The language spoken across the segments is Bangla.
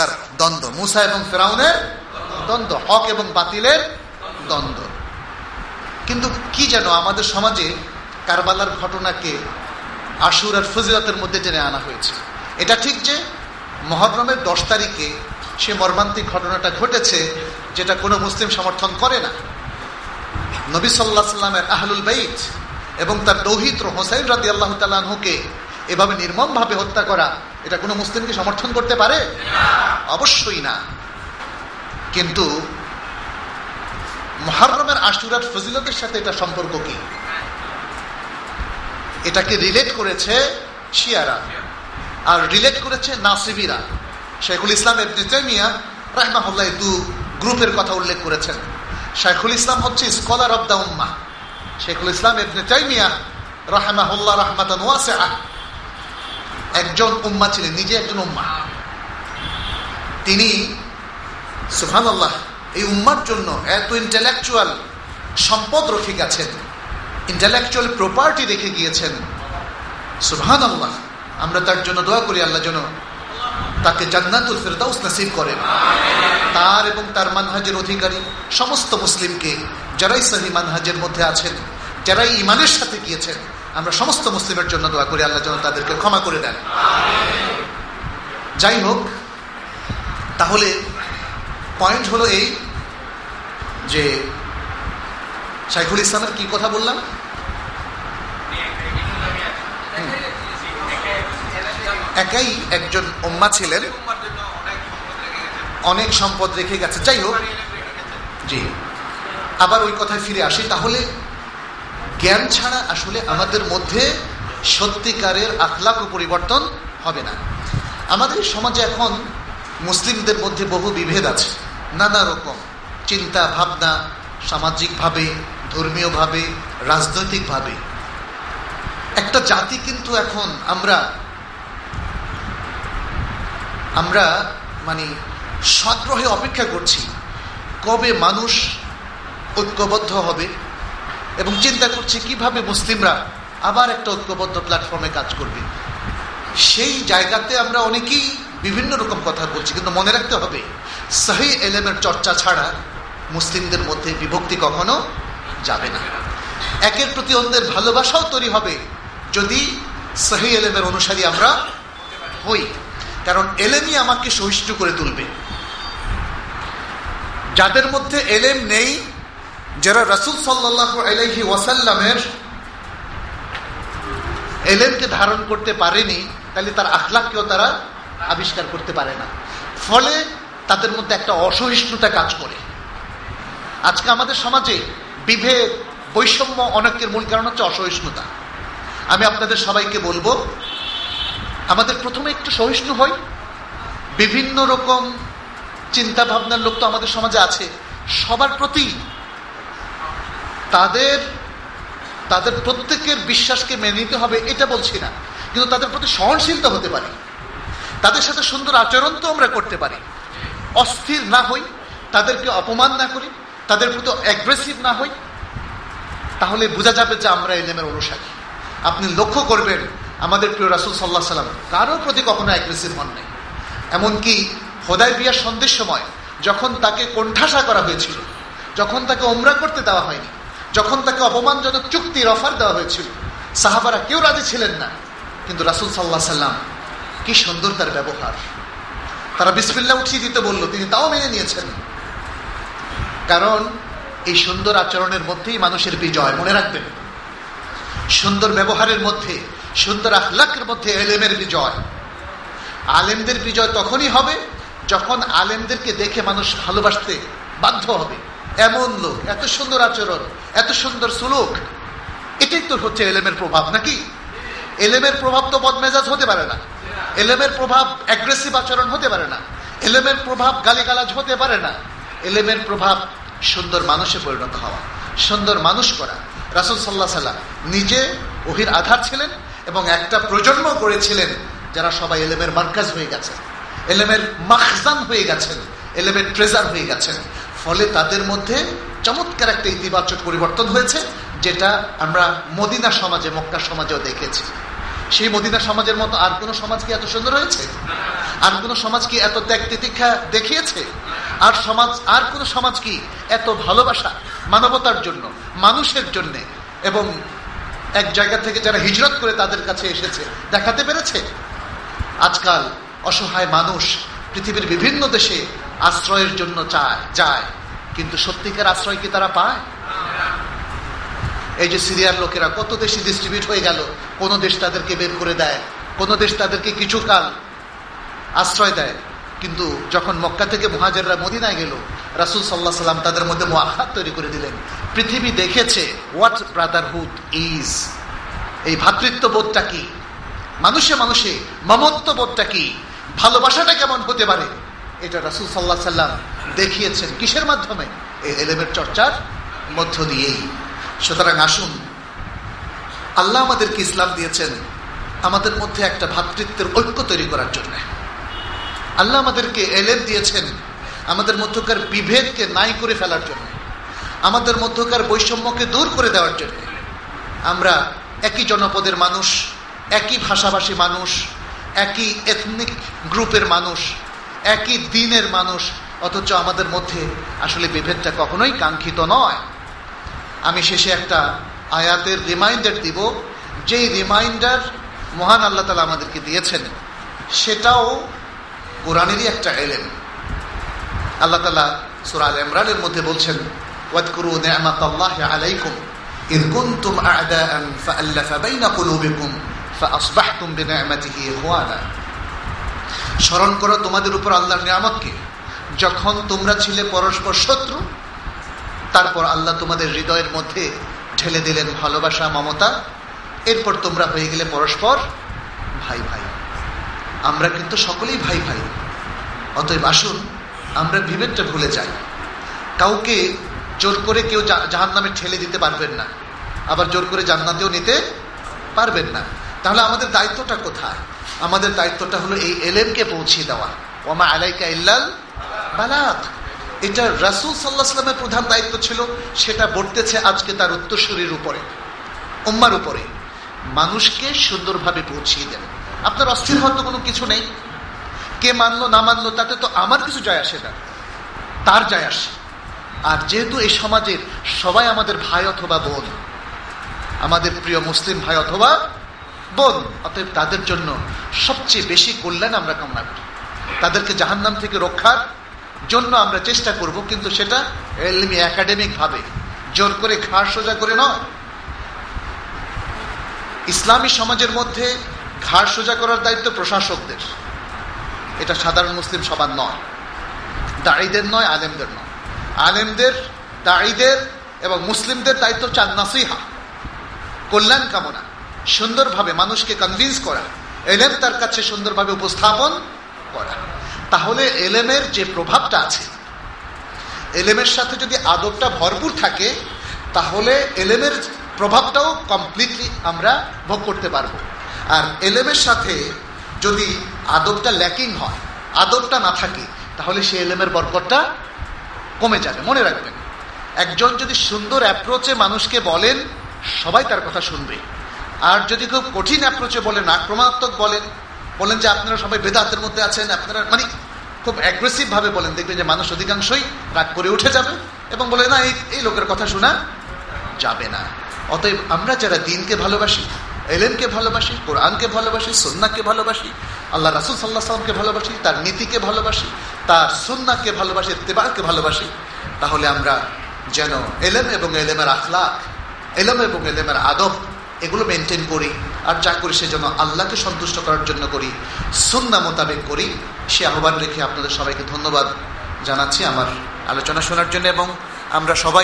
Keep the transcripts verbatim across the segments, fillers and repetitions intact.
দ্বন্দ্ব, মুসা এবং ফেরাউনের দ্বন্দ্ব, হক এবং বাতিলের দ্বন্দ্ব। কিন্তু কি যেন আমাদের সমাজে কারবালার ঘটনাকে আশুরার ফজিলতের মধ্যে টেনে আনা হয়েছে। এটা ঠিক যে মুহররমের দশ তারিখে সে মর্মান্তিক ঘটনাটা ঘটেছে, যেটা কোনো মুসলিম সমর্থন করে না। নবী সাল্লাল্লাহু আলাইহি সাল্লামের আহলুল বাইত এবং তার দৌহিত্র হোসাইন রাদিয়াল্লাহু তাআলা আনহুকে এভাবে নির্মমভাবে হত্যা করা, এটা কোনো মুসলিমকে সমর্থন করতে পারে? অবশ্যই না। কিন্তু মুহররমের আশুরার ফজিলতের সাথে এটা সম্পর্ক কি? এটাকে রিলেট করেছে শিয়ারা আর রিলেট করেছে নাসিবিরা। শাইখুল ইসলাম ইবনে তাইমিয়া রাহমাহুল্লাহ দু গ্রুপের কথা উল্লেখ করেছেন। শাইখুল ইসলাম হচ্ছে স্কলার অব দ্য উম্মাহ। শাইখুল ইসলাম ইবনে তাইমিয়া রাহমাহুল্লাহ রাহমাতান ওয়াসিআ একজন উম্মাহ ছিলেন, নিজে একজন উম্মাহ। তিনি সুবহানাল্লাহ এই উম্মার জন্য এত ইন্টেলেকচুয়াল সম্পদ রেখে গেছেন, ইন্টেলেকচুয়াল প্রপার্টি রেখে গিয়েছেন। সুবহানাল্লাহ, আমরা তার জন্য দোয়া করি আল্লাহ যেন তাকে জান্নাতুল ফিরদাউস নসিব করেন। তার এবং তার মানহাজের অধিকারী সমস্ত মুসলিমকে, যারাই সহি মানহাজের মধ্যে আছেন, যারাই ঈমানের সাথে গিয়েছেন, আমরা সমস্ত মুসলিমের জন্য দোয়া করি আল্লাহ যেন তাদেরকে ক্ষমা করে দেন। যাই হোক, তাহলে পয়েন্ট হলো এই যে শাইখুল ইসলামের কি কথা বললাম? একাই একজন উম্মাহ ছিলেন, অনেক সম্পদ রেখে গেছে। যাই হোক, জি, আবার ওই কথায় ফিরে আসি। তাহলে জ্ঞান ছাড়া আসলে আমাদের মধ্যে সত্যিকারের আখলাক ও পরিবর্তন হবে না। আমাদের সমাজে এখন মুসলিমদের মধ্যে বহু বিভেদ আছে, নানা রকম চিন্তা ভাবনা, সামাজিকভাবে, ধর্মীয়ভাবে, রাজনৈতিকভাবে। একটা জাতি কিন্তু এখন আমরা আমরা মানে সগ্রহে অপেক্ষা করছি কবে মানুষ ঐক্যবদ্ধ হবে, এবং চিন্তা করছি কিভাবে মুসলিমরা আবার একটা ঐক্যবদ্ধ প্ল্যাটফর্মে কাজ করবে। সেই জায়গাতে আমরা অনেকেই বিভিন্ন রকম কথা বলছি, কিন্তু মনে রাখতে হবে সহিহ ইলমের চর্চা ছাড়া মুসলিমদের মধ্যে বিভক্তি কখনো যাবে না। একের প্রতি অন্যের ভালোবাসাও তৈরি হবে যদি সহিহ ইলমের অনুসারী আমরা হই, কারণ এলেমই আমাকে সহিষ্ণু করে তুলবে। যাদের মধ্যে এলেম নেই, যারা রাসূল সাল্লাল্লাহু আলাইহি ওয়াসাল্লামের এলেমকে ধারণ করতে পারেনি, তাহলে তার আখলাককেও তারা আবিষ্কার করতে পারে না। ফলে তাদের মধ্যে একটা অসহিষ্ণুতা কাজ করে। আজকে আমাদের সমাজে বিভেদ, বৈষম্য অনেকের মূল কারণ হচ্ছে অসহিষ্ণুতা। আমি আপনাদের সবাইকে বলবো, আমাদের প্রথমে একটু সহিষ্ণু হই। বিভিন্ন রকম চিন্তা ভাবনার লোক তো আমাদের সমাজে আছে, সবার প্রতি তাদের তাদের প্রত্যেকের বিশ্বাসকে মেনে নিতে হবে এটা বলছি না, কিন্তু তাদের প্রতি সহনশীলতা হতে পারে, তাদের সাথে সুন্দর আচরণ তো আমরা করতে পারি। অস্থির না হই, তাদেরকে অপমান না করি, তাদের প্রতি অ্যাগ্রেসিভ না হই, তাহলে বোঝা যাবে যে আমরা ইলমের অনুসারী। আপনি লক্ষ্য করবেন আমাদের প্রিয় রাসূল সাল্লাল্লাহু আলাইহি ওয়াসাল্লাম কারো প্রতি কখনো অ্যাগ্রেসিভ হন নাই। এমনকি হুদায়বিয়ার সন্ধির সময় যখন তাকে কোণঠাসা করা হয়েছিল, যখন তাকে উমরা করতে দেওয়া হয়নি, যখন তাকে অপমানজনক চুক্তির অফার দেওয়া হয়েছিল, সাহাবারা কেউ রাজি ছিলেন না, কিন্তু রাসূল সাল্লাল্লাহু আলাইহি ওয়াসাল্লাম কি সুন্দর তার ব্যবহার। তারা বিসমিল্লাহ উঠিয়ে দিতে বলল, তিনি তাও মেনে নিয়েছেন। কারণ এই সুন্দর আচরণের মধ্যেই মানুষের বিজয়। মনে রাখবেন, সুন্দর ব্যবহারের মধ্যে, সুন্দর আখলাকের মধ্যে ইলমের বিজয়। আলেমদের বিজয় তখনই হবে যখন আলেমদেরকে দেখে মানুষ ভালোবাসতে বাধ্য হবে। এমন লোক, এত সুন্দর আচরণ, এত সুন্দর সুলুক, এটাই তো হচ্ছে ইলমের প্রভাব, নাকি? ইলমের প্রভাব তো বদমেজাজ হতে পারে না, ইলমের প্রভাব অ্যাগ্রেসিভ আচরণ হতে পারে না, ইলমের প্রভাব গালিগালাজ হতে পারে না। ইলমের প্রভাব সুন্দর মানুষে পরিণত হওয়া, সুন্দর মানুষ করা। রাসূল সাল্লাল্লাহু আলাইহি ওয়াসাল্লাম নিজে ওহীর আধার ছিলেন এবং একটা প্রজন্ম গড়েছিলেন যারা সবাই ইলমের মার্কাজ হয়ে গেছেন, ইলমের মাখজান হয়ে গেছেন, ইলমের ট্রেজার হয়ে গেছেন। ফলে তাদের মধ্যে চমৎকার একটা ইতিবাচক পরিবর্তন হয়েছে, যেটা আমরা মদিনা সমাজে, মক্কা সমাজেও দেখেছি। সেই মদিনা সমাজের মতো আর কোনো সমাজ কি এত সুন্দর হয়েছে? আর কোন সমাজ কি এত ত্যাগ তিতিক্ষা দেখিয়েছে? আর সমাজ আর কোন সমাজ কি এত ভালোবাসা মানবতার জন্য, মানুষের জন্য এবং এক জায়গা থেকে যারা হিজরত করে তাদের কাছে এসেছে দেখাতে পেরেছে? আজকাল অসহায় মানুষ পৃথিবীর বিভিন্ন দেশে আশ্রয়ের জন্য চায় যায়, কিন্তু সত্যিকার আশ্রয় কি তারা পায়? এই যে সিরিয়ার লোকেরা কত দেশে ডিস্ট্রিবিউট হয়ে গেল, কোন দেশ তাদেরকে বের করে দেয়, কোন দেশ তাদেরকে কিছুকাল আশ্রয় দেয়, কিন্তু যখন মক্কা থেকে মুহাজিররা মদিনায় গেল, রাসূল সাল্লাল্লাহু আলাইহি সাল্লাম তাদের মধ্যে মুআখাত তৈরি করে দিলেন। পৃথিবী দেখেছে হোয়াট ব্রাদারহুড ইজ, এই ভ্রাতৃত্ববোধটা কি, মানুষে মানুষে মমত্ববোধটা কি, ভালোবাসাটা কেমন হতে পারে, এটা রাসূল সাল্লাল্লাহু আলাইহি সাল্লাম দেখিয়েছেন। কিসের মাধ্যমে? এই ইলমের চর্চার মধ্য দিয়েই। সুতরাং আসুন, আল্লাহ আমাদেরকে ইসলাম দিয়েছেন আমাদের মধ্যে একটা ভ্রাতৃত্বের ঐক্য তৈরি করার জন্য। আল্লাহ আমাদেরকে ইলম দিয়েছেন আমাদের মধ্যকার বিভেদকে নাই করে ফেলার জন্য, আমাদের মধ্যকার বৈষম্যকে দূর করে দেওয়ার জন্য। আমরা একই জনপদের মানুষ, একই ভাষাভাষী মানুষ, একই এথনিক গ্রুপের মানুষ, একই দিনের মানুষ, অথচ আমাদের মধ্যে আসলে বিভেদটা কখনোই কাঙ্ক্ষিত নয়। আমি শেষে একটা আয়াতের রিমাইন্ডার দিব, যেই রিমাইন্ডার মহান আল্লাহ তাআলা আমাদেরকে দিয়েছেন, সেটাও কোরআনেরই একটা ইলম। আল্লাহ তাআলা সূরা আল ইমরানের মধ্যে বলছেন, ওয়াজকুরু নি'মাতাল্লাহি আলাইকুম ইয কুনতুম আ'দাআন ফাআল্লাফা বাইনা কুলুবিকুম ফাআসবাহতুম বিনি'মাতিহি ইখওয়ানা। স্মরণ করো তোমাদের উপর আল্লাহর নিয়ামতকে, যখন তোমরা ছিলে পরস্পর শত্রু, তারপর আল্লাহ তোমাদের হৃদয়ের মধ্যে ঢেলে দিলেন ভালোবাসা, মমতা, এরপর তোমরা হয়ে গেলে পরস্পর ভাই ভাই। আমরা কিন্তু সকলেই ভাই ভাই। অতএব আসুন আমরা বিভেদটা ভুলে যাই। কাউকে জোর করে কেউ জাহান্নামে ঠেলে দিতে পারবেন না, আবার জোর করে জান্নাতেও নিতে পারবেন না। তাহলে আমাদের দায়িত্বটা কোথায়? আমাদের দায়িত্বটা হলো এই ইলমকে পৌঁছে দেওয়া। ওয়া মা আলাইকা ইল্লাল বালাগ। এটা রাসূল সাল্লাল্লাহু আলাইহি ওয়াসাল্লামের প্রধান দায়িত্ব ছিল, সেটা বর্তেছে আজকে তার উত্তরসূরির উপরে, উম্মার উপরে। মানুষকে সুন্দরভাবে পৌঁছিয়ে দেন। আপনার অস্থির হওয়ার তো কোনো কিছু নেই। কে মানলো না মানলো তাতে তো আমার কিছু যায় আসে না, তার যায় আসে। আর যেহেতু এই সমাজের সবাই আমাদের ভাই অথবা বোন, আমাদের প্রিয় মুসলিম ভাই অথবা বোন, অতএব তাদের জন্য সবচেয়ে বেশি কল্যাণ আমরা কামনা করি। তাদেরকে জাহান্নাম থেকে রক্ষার জন্য আমরা চেষ্টা করব, কিন্তু সেটা ইলমি একাডেমিক ভাবে, জোর করে ঘাড় সোজা করে নয়। ইসলামী সমাজের মধ্যে ঘাড় সোজা করার দায়িত্ব প্রশাসকদের, এটা সাধারণ মুসলিম সবার নয়, দাঈদের নয়, আলেমদের নয়। আলেমদের, দাঈদের এবং মুসলিমদের দায়িত্ব চান নাসিহা, কল্যাণ কামনা, সুন্দরভাবে মানুষকে কনভিন্স করা, ইলম তার কাছে সুন্দরভাবে উপস্থাপন করা। তাহলে ইলমের যে প্রভাবটা আছে, ইলমের সাথে যদি আদবটা ভরপুর থাকে, তাহলে ইলমের প্রভাবটাও কমপ্লিটলি আমরা ভোগ করতে পারবো। আর ইলমের সাথে যদি আদবটা ল্যাকিং হয়, আদবটা না থাকে, তাহলে সেই ইলমের বরকতটা কমে যাবে। মনে রাখবেন, একজন যদি সুন্দর অ্যাপ্রোচে মানুষকে বলেন, সবাই তার কথা শুনবে। আর যদি খুব কঠিন অ্যাপ্রোচে বলেন, আক্রমণাত্মক বলেন, বলেন যে আপনারা সবাই বেদাতের মধ্যে আছেন, আপনারা মানে খুব অ্যাগ্রেসিভ ভাবে বলেন, দেখবেন যে মানুষ অধিকাংশই রাগ করে উঠে যাবে এবং বলে না, এই এই লোকের কথা শোনা যাবে না। অতএব আমরা যারা দ্বীনকে ভালোবাসি, ইলমকে ভালোবাসি, কোরআনকে ভালোবাসি, সুন্নাহকে ভালোবাসি, আল্লাহ রাসূল সাল্লাল্লাহু আলাইহি ওয়াসাল্লামকে ভালোবাসি, তার নীতিকে ভালোবাসি, তার সুন্নাহকে ভালোবাসি, ইত্তেবাকে ভালোবাসি, তাহলে আমরা যেন ইলম এবং ইলমের আখলাক, ইলম এবং ইলমের আদব, এগুলো মেনটেন করি। আর যা করি সে যেন আল্লাহকে সন্তুষ্ট করার জন্য করি, সুন্নাহ মোতাবেক করি। সে আহ্বান রেখে আপনাদের সবাইকে ধন্যবাদ জানাচ্ছি আমার আলোচনা শোনার জন্য। এবং আমরা সবাই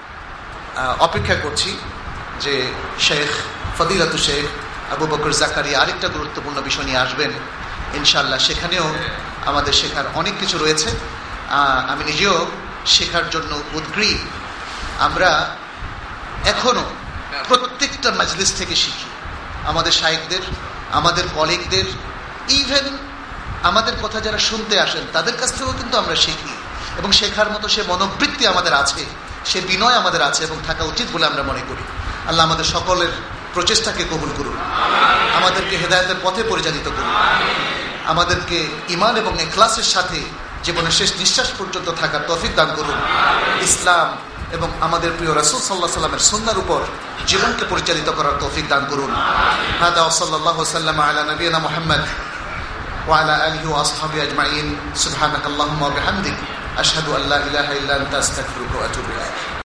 অপেক্ষা করছি যে শেখ ফদিলাতুল শেখ আবু বকর জাকারিয়া আরেকটা গুরুত্বপূর্ণ বিষয় নিয়ে আসবেন ইনশাআল্লাহ। সেখানেও আমাদের শেখার অনেক কিছু রয়েছে। আমি নিজেও শেখার জন্য উদ্গ্রীব। আমরা এখনো প্রত্যেকটা মাজলিস থেকে শিখি, আমাদের শায়েখদের, আমাদের কলিগদের, ইভেন আমাদের কথা যারা শুনতে আসেন তাদের কাছ থেকেও কিন্তু আমরা শিখি। এবং শেখার মতো সে মনোবৃত্তি আমাদের আছে, সে বিনয় আমাদের আছে এবং থাকা উচিত বলে আমরা মনে করি। আল্লাহ আমাদের সকলের প্রচেষ্টাকে কবুল করুন, আমাদেরকে হেদায়েতের পথে পরিচালিত করুন। আমাদেরকে ঈমান এবং ইখলাসের সাথে জীবনের শেষ নিঃশ্বাস পর্যন্ত থাকার তৌফিক দান করুন। ইসলাম এবং আমাদের প্রিয় রাসূল সাল্লাল্লাহু আলাইহি সাল্লামের সুন্নাহর উপর জীবনকে পরিচালিত করার তৌফিক দান করুন। হাদা ওয়া সাল্লাল্লাহু সাল্লামা আলা নবিয়িনা মুহাম্মদ ওয়া আলা আলিহি ওয়া আসহাবিহি আজমাইন। সুবহানাকাল্লাহুম্মা ওয়া বিহামদিক আশহাদু আল্লা ইলাহা ইল্লা আনতা আস্তাগফিরুকা ওয়া আতুবু ইলাইক।